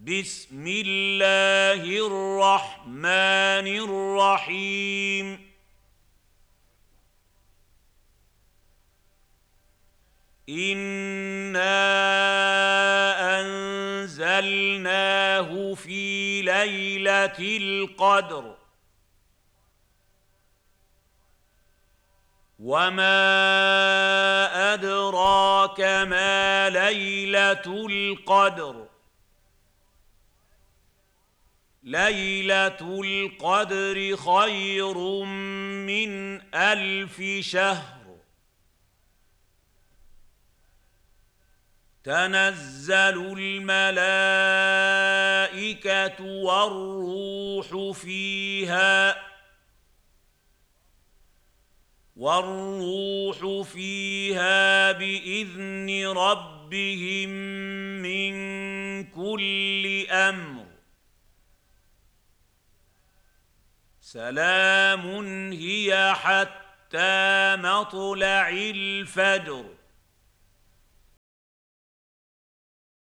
بسم الله الرحمن الرحيم إنا أنزلناه في ليلة القدر وما أدراك ما ليلة القدر ليلة القدر خير من 1000 شهر تنزل الملائكة والروح فيها بإذن ربهم من كل أمر سلام هي حتى مطلع الفجر